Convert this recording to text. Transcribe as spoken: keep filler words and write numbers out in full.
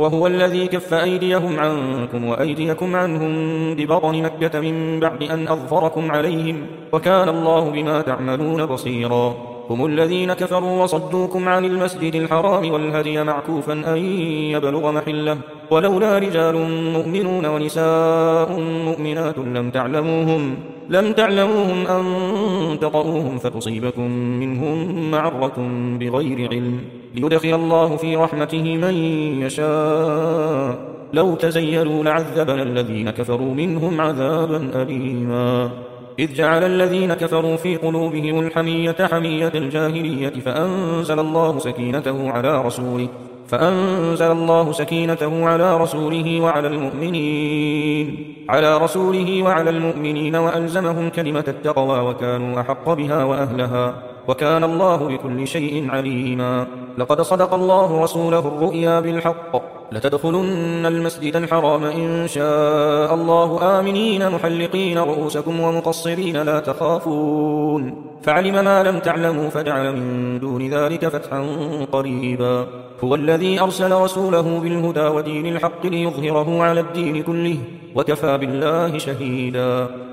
وهو الذي كف أيديهم عنكم وأيديكم عنهم ببطن مكة من بعد أن أظفركم عليهم، وكان الله بما تعملون بصيرا. هم الذين كفروا وصدوكم عن المسجد الحرام والهدي معكوفا أن يبلغ محله، ولولا رجال مؤمنون ونساء مؤمنات لم تعلموهم لم تعلموهم أن تطؤوهم فتصيبكم منهم معرة بغير علم، ليدخل الله في رحمته من يشاء، لو تزيلوا لعذبنا الذين كفروا منهم عذابا أليما. إذ جعل الذين كفروا في قلوبهم الحمية حمية الجاهلية فأنزل الله سكينته على رسوله فأنزل الله سكينته على رسوله وعلى المؤمنين على رسوله وعلى المؤمنين وألزمهم كلمة التقوى وكانوا أحق بها وأهلها، وكان الله بكل شيء عليما. لقد صدق الله رسوله الرؤيا بالحق، لتدخلن المسجد الحرام إن شاء الله آمنين محلقين رؤوسكم ومقصرين لا تخافون، فعلم ما لم تعلموا فجعل من دون ذلك فتحا قريبا. هو الذي أرسل رسوله بالهدى ودين الحق ليظهره على الدين كله، وكفى بالله شهيدا.